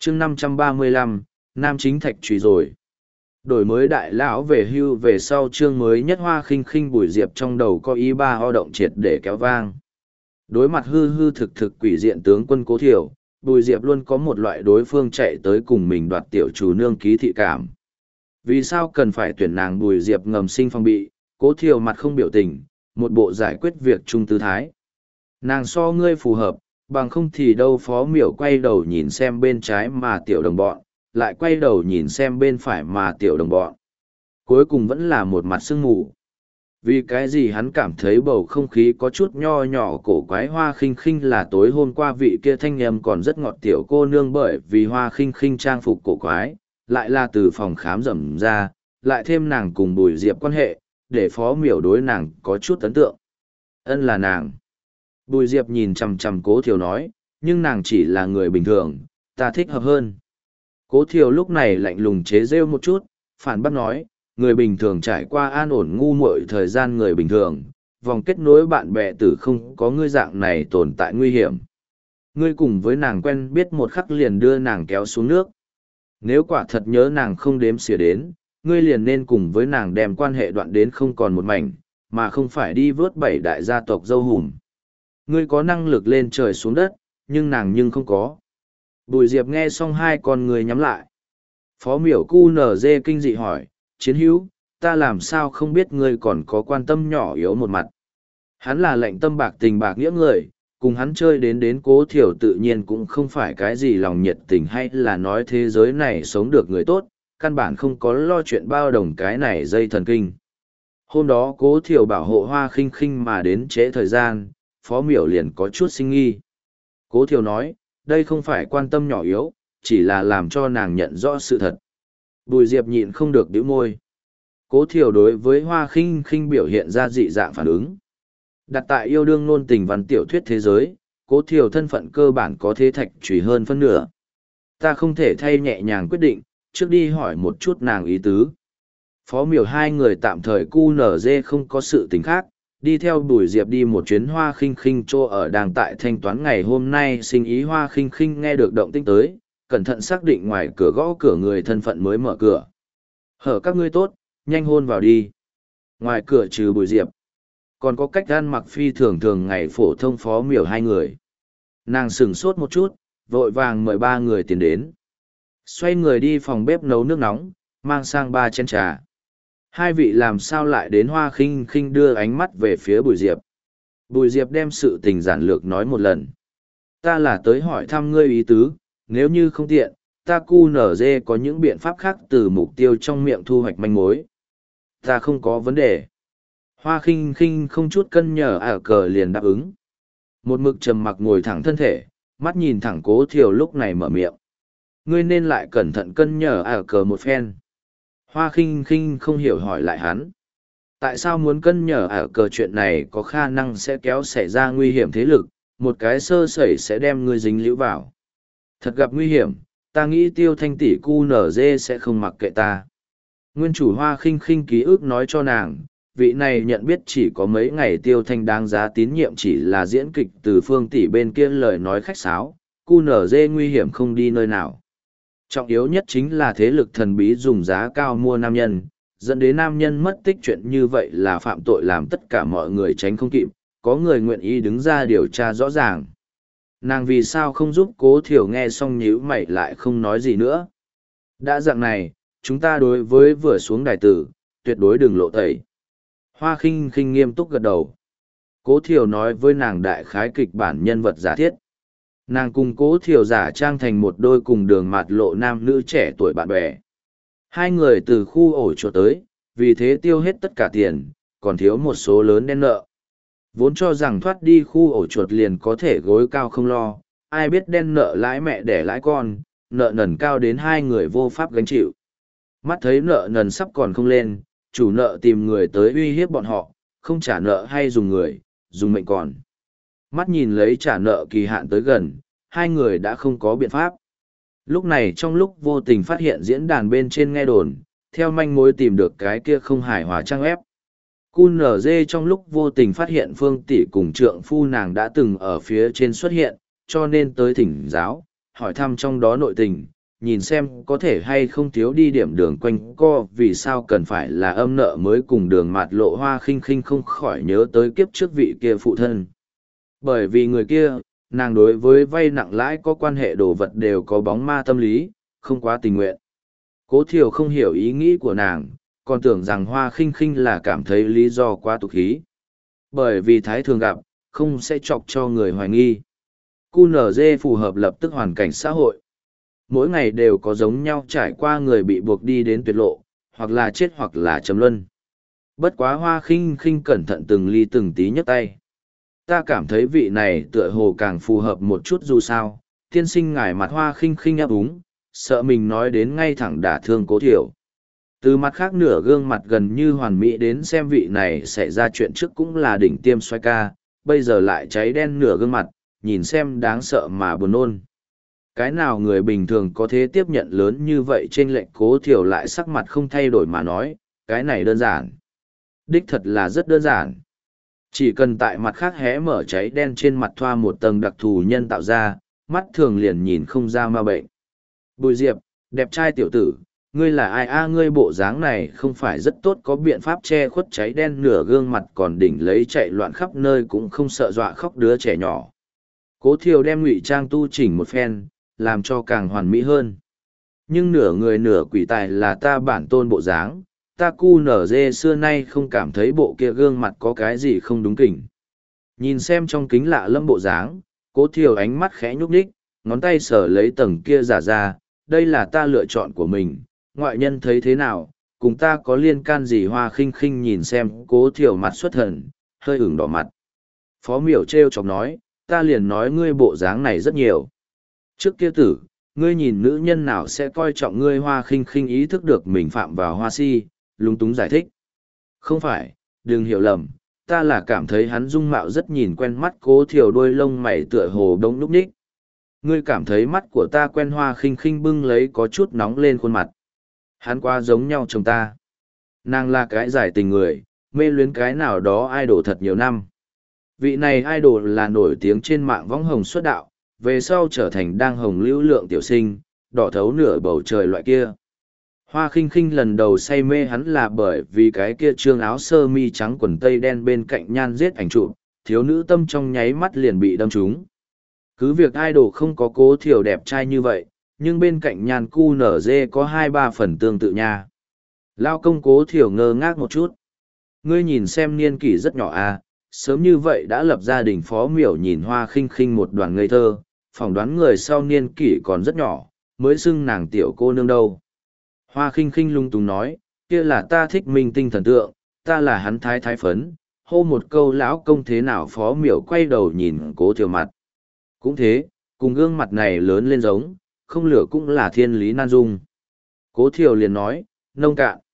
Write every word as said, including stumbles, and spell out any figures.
chương năm trăm ba mươi lăm, Nam Chính Thạch Trùy rồi. Đổi mới đại lão về hưu về sau chương mới nhất Hoa Khinh Khinh Bùi Diệp trong đầu có ý ba ho động triệt để kéo vang. Đối mặt hư hư thực thực quỷ diện tướng quân Cố Thiểu, Bùi Diệp luôn có một loại đối phương chạy tới cùng mình đoạt tiểu chủ nương ký thị cảm. Vì sao cần phải tuyển nàng Bùi Diệp ngầm sinh phong bị, Cố Thiểu mặt không biểu tình, một bộ giải quyết việc chung tư thái. Nàng so ngươi phù hợp, bằng không thì đâu. Phó Miểu quay đầu nhìn xem bên trái mà tiểu đồng bọn, lại quay đầu nhìn xem bên phải mà tiểu đồng bọn. Cuối cùng vẫn là một mặt sương mù. Vì cái gì hắn cảm thấy bầu không khí có chút nho nhỏ cổ quái. Hoa Khinh Khinh là tối hôm qua vị kia thanh âm còn rất ngọt tiểu cô nương, bởi vì Hoa Khinh Khinh trang phục cổ quái, lại là từ phòng khám rầm ra, lại thêm nàng cùng Bùi Diệp quan hệ, để Phó Miểu đối nàng có chút ấn tượng. Ân là nàng. Bùi Diệp nhìn chằm chằm Cố Thiều nói, nhưng nàng chỉ là người bình thường, ta thích hợp hơn. Cố Thiều lúc này lạnh lùng chế rêu một chút, phản bác nói, người bình thường trải qua an ổn ngu muội thời gian người bình thường, vòng kết nối bạn bè tử không có ngươi dạng này tồn tại nguy hiểm. Ngươi cùng với nàng quen biết một khắc liền đưa nàng kéo xuống nước. Nếu quả thật nhớ nàng không đếm xỉa đến, ngươi liền nên cùng với nàng đem quan hệ đoạn đến không còn một mảnh, mà không phải đi vớt bảy đại gia tộc dâu hùm. Ngươi có năng lực lên trời xuống đất, nhưng nàng nhưng không có. Bùi Diệp nghe xong hai con người nhắm lại. Phó Miểu cu nở dê kinh dị hỏi, chiến hữu, ta làm sao không biết ngươi còn có quan tâm nhỏ yếu một mặt. Hắn là lệnh tâm bạc tình bạc nghĩa người, cùng hắn chơi đến đến Cố Thiểu tự nhiên cũng không phải cái gì lòng nhiệt tình hay là nói thế giới này sống được người tốt, căn bản không có lo chuyện bao đồng cái này dây thần kinh. Hôm đó Cố Thiểu bảo hộ Hoa Khinh Khinh mà đến trễ thời gian, Phó Miểu liền có chút sinh nghi. Cố Thiểu nói, đây không phải quan tâm nhỏ yếu, chỉ là làm cho nàng nhận rõ sự thật. Bùi Diệp nhịn không được bĩu môi. Cố Thiểu đối với Hoa Khinh Khinh biểu hiện ra dị dạng phản ứng. Đặt tại yêu đương nôn tình văn tiểu thuyết thế giới, Cố Thiểu thân phận cơ bản có thế thạch trùy hơn phân nửa. Ta không thể thay nhẹ nhàng quyết định, trước đi hỏi một chút nàng ý tứ. Phó Miểu hai người tạm thời cu nở dê không có sự tình khác, đi theo Bùi Diệp đi một chuyến Hoa Khinh Khinh chỗ ở đang tại thanh toán ngày hôm nay sinh ý. Hoa Khinh Khinh nghe được động tĩnh tới, cẩn thận xác định ngoài cửa gõ cửa người thân phận mới mở cửa. Hở các ngươi tốt, nhanh hôn vào đi. Ngoài cửa trừ Bùi Diệp, còn có cách ăn mặc phi thường thường ngày phổ thông Phó Miểu hai người. Nàng sửng sốt một chút, vội vàng mời ba người tiến đến. Xoay người đi phòng bếp nấu nước nóng, mang sang ba chén trà. Hai vị làm sao lại đến? Hoa Khinh Khinh đưa ánh mắt về phía Bùi Diệp. Bùi Diệp đem sự tình giản lược nói một lần. Ta là tới hỏi thăm ngươi ý tứ, nếu như không tiện, ta cu nở dê có những biện pháp khác từ mục tiêu trong miệng thu hoạch manh mối. Ta không có vấn đề. Hoa Khinh Khinh không chút cân nhở ả cờ liền đáp ứng. Một mực trầm mặc ngồi thẳng thân thể, mắt nhìn thẳng Cố Thiểu lúc này mở miệng. Ngươi nên lại cẩn thận cân nhở ả cờ một phen. Hoa Khinh Khinh không hiểu hỏi lại hắn. Tại sao muốn cân nhở ả cờ? Chuyện này có khả năng sẽ kéo xảy ra nguy hiểm thế lực, một cái sơ sẩy sẽ đem ngươi dính liễu vào. Thật gặp nguy hiểm, ta nghĩ Tiêu Thanh tỷ cu nở dê sẽ không mặc kệ ta. Nguyên chủ Hoa Khinh Khinh ký ức nói cho nàng, vị này nhận biết chỉ có mấy ngày Tiêu Thanh đáng giá tín nhiệm chỉ là diễn kịch từ Phương tỷ bên kia lời nói khách sáo, cu nở dê nguy hiểm không đi nơi nào. Trọng yếu nhất chính là thế lực thần bí dùng giá cao mua nam nhân, dẫn đến nam nhân mất tích. Chuyện như vậy là phạm tội làm tất cả mọi người tránh không kịp, có người nguyện ý đứng ra điều tra rõ ràng. Nàng vì sao không giúp Cố Thiểu? Nghe xong nhíu mày lại không nói gì nữa. Đã dạng này, chúng ta đối với vừa xuống đài tử, tuyệt đối đừng lộ tẩy. Hoa Khinh Khinh nghiêm túc gật đầu. Cố Thiểu nói với nàng đại khái kịch bản nhân vật giả thiết. Nàng cùng Cố Thiểu giả trang thành một đôi cùng đường mạt lộ nam nữ trẻ tuổi bạn bè. Hai người từ khu ổ chuột tới, vì thế tiêu hết tất cả tiền, còn thiếu một số lớn đen nợ. Vốn cho rằng thoát đi khu ổ chuột liền có thể gối cao không lo, ai biết đen nợ lãi mẹ đẻ lãi con, nợ nần cao đến hai người vô pháp gánh chịu. Mắt thấy nợ nần sắp còn không lên, chủ nợ tìm người tới uy hiếp bọn họ, không trả nợ hay dùng người, dùng mệnh còn. Mắt nhìn lấy trả nợ kỳ hạn tới gần, hai người đã không có biện pháp. Lúc này trong lúc vô tình phát hiện diễn đàn bên trên nghe đồn, theo manh mối tìm được cái kia không hài hòa trang ép. cu en giê trong lúc vô tình phát hiện Phương tỷ cùng trượng phu nàng đã từng ở phía trên xuất hiện, cho nên tới thỉnh giáo, hỏi thăm trong đó nội tình, nhìn xem có thể hay không thiếu đi điểm đường quanh co, vì sao cần phải là âm nợ mới cùng đường mạt lộ. Hoa khinh khinh không khỏi nhớ tới kiếp trước vị kia phụ thân. Bởi vì người kia, nàng đối với vay nặng lãi có quan hệ đồ vật đều có bóng ma tâm lý, không quá tình nguyện. Cố Thiều không hiểu ý nghĩ của nàng, còn tưởng rằng Hoa khinh khinh là cảm thấy lý do quá tục khí. Bởi vì thái thường gặp, không sẽ chọc cho người hoài nghi. quy en giê phù hợp lập tức hoàn cảnh xã hội. Mỗi ngày đều có giống nhau trải qua người bị buộc đi đến tuyệt lộ, hoặc là chết hoặc là chấm luân. Bất quá Hoa khinh khinh cẩn thận từng ly từng tí nhấc tay. Ta cảm thấy vị này tựa hồ càng phù hợp một chút, dù sao, tiên sinh ngài mặt Hoa khinh khinh ấp úng, sợ mình nói đến ngay thẳng đả thương Cố Thiểu. Từ mặt khác nửa gương mặt gần như hoàn mỹ đến xem vị này xảy ra chuyện trước cũng là đỉnh tiêm xoay ca, bây giờ lại cháy đen nửa gương mặt, nhìn xem đáng sợ mà buồn nôn. Cái nào người bình thường có thể tiếp nhận lớn như vậy trên lệnh. Cố Thiểu lại sắc mặt không thay đổi mà nói, cái này đơn giản. Đích thật là rất đơn giản. Chỉ cần tại mặt khác hé mở cháy đen trên mặt thoa một tầng đặc thù nhân tạo ra, mắt thường liền nhìn không ra ma bệnh. Bùi Diệp, đẹp trai tiểu tử, ngươi là ai a? Ngươi bộ dáng này không phải rất tốt, có biện pháp che khuất cháy đen nửa gương mặt còn đỉnh lấy chạy loạn khắp nơi cũng không sợ dọa khóc đứa trẻ nhỏ. Cố Thiều đem ngụy trang tu chỉnh một phen, làm cho càng hoàn mỹ hơn. Nhưng nửa người nửa quỷ tài là ta bản tôn bộ dáng, ta cu nở dê xưa nay không cảm thấy bộ kia gương mặt có cái gì không đúng kỉnh. Nhìn xem trong kính lạ lâm bộ dáng, Cố Thiều ánh mắt khẽ nhúc nhích, ngón tay sờ lấy tầng kia giả ra, đây là ta lựa chọn của mình, ngoại nhân thấy thế nào, cùng ta có liên can gì? Hoa khinh khinh nhìn xem Cố Thiều mặt xuất thần, hơi ửng đỏ mặt. Phó Miểu trêu chọc nói, ta liền nói ngươi bộ dáng này rất nhiều. Trước kia tử, ngươi nhìn nữ nhân nào sẽ coi trọng ngươi? Hoa khinh khinh ý thức được mình phạm vào hoa si, lúng túng giải thích. Không phải, đừng hiểu lầm, ta là cảm thấy hắn dung mạo rất nhìn quen mắt. Cố Thiều đôi lông mày tựa hồ đống núp ních. Ngươi cảm thấy mắt của ta quen? Hoa khinh khinh bưng lấy có chút nóng lên khuôn mặt. Hắn quá giống nhau chồng ta. Nàng là cái giải tình người, mê luyến cái nào đó idol thật nhiều năm. Vị này idol là nổi tiếng trên mạng võng hồng xuất đạo, về sau trở thành đang hồng lưu lượng tiểu sinh, đỏ thấu nửa bầu trời loại kia. Hoa khinh khinh lần đầu say mê hắn là bởi vì cái kia trương áo sơ mi trắng quần tây đen bên cạnh nhan giết ảnh chụp, thiếu nữ tâm trong nháy mắt liền bị đâm trúng. Cứ việc idol không có Cố Thiều đẹp trai như vậy, nhưng bên cạnh nhan cu nở dê có hai ba phần tương tự nha. Lao công Cố Thiều ngơ ngác một chút. Ngươi nhìn xem niên kỷ rất nhỏ à, sớm như vậy đã lập gia đình. Phó Miểu nhìn Hoa khinh khinh một đoàn ngây thơ, phỏng đoán người sau niên kỷ còn rất nhỏ, mới xưng nàng tiểu cô nương đâu. Hoa khinh khinh lung túng nói, kia là ta thích minh tinh thần tượng, ta là hắn thái thái phấn, hô một câu lão công thế nào? Phó Miểu quay đầu nhìn Cố Thiều mặt. Cũng thế, cùng gương mặt này lớn lên giống, không lửa cũng là thiên lý nan dung. Cố Thiều liền nói, nông cạn.